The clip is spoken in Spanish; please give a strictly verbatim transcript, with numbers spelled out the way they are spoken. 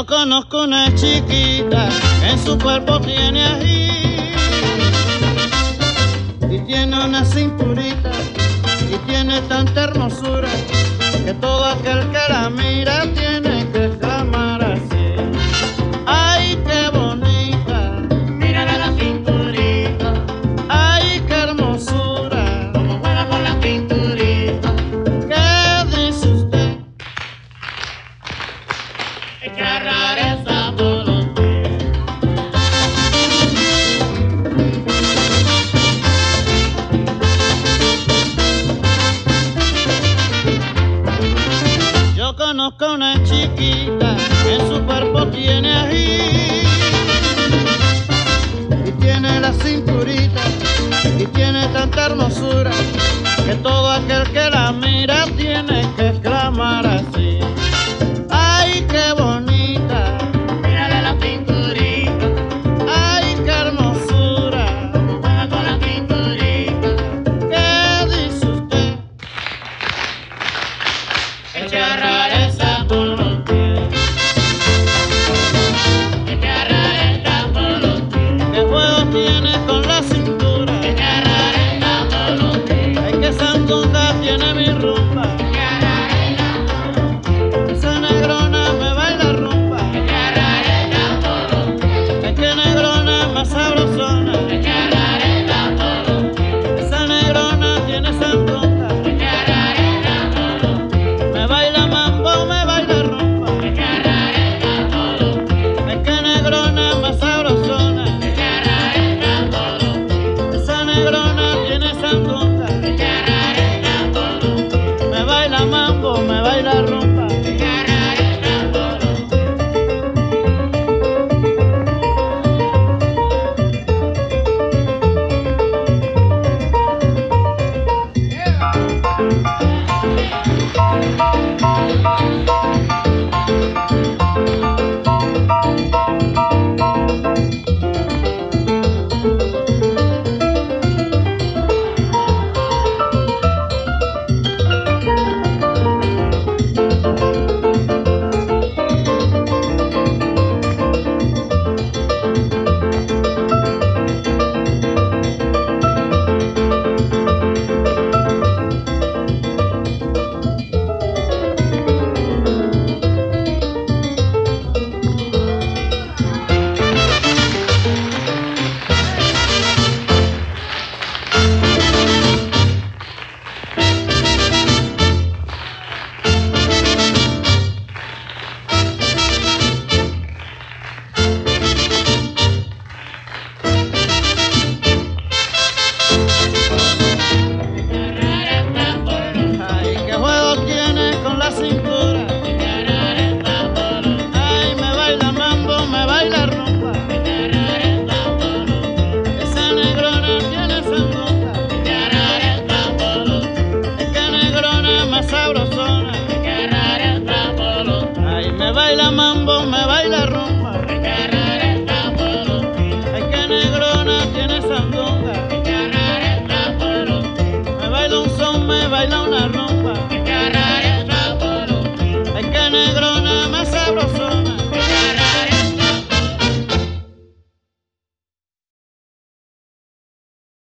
conozco una chiquita que en su cuerpo tiene ají y tiene una cinturita y tiene tanta hermosura que todo aquel que la mira tiene que exclamar así: ¡ay, qué bonita! Mírala la cinturita, ¡Ay, qué hermosura! como juega con la cinturita. ¿Qué dice usted? Echa rareza todos los días. Yo conozco una chiquita que en su cuerpo tiene ají y tiene la cinturita y tiene tanta hermosura que todo aquel que la mira tiene que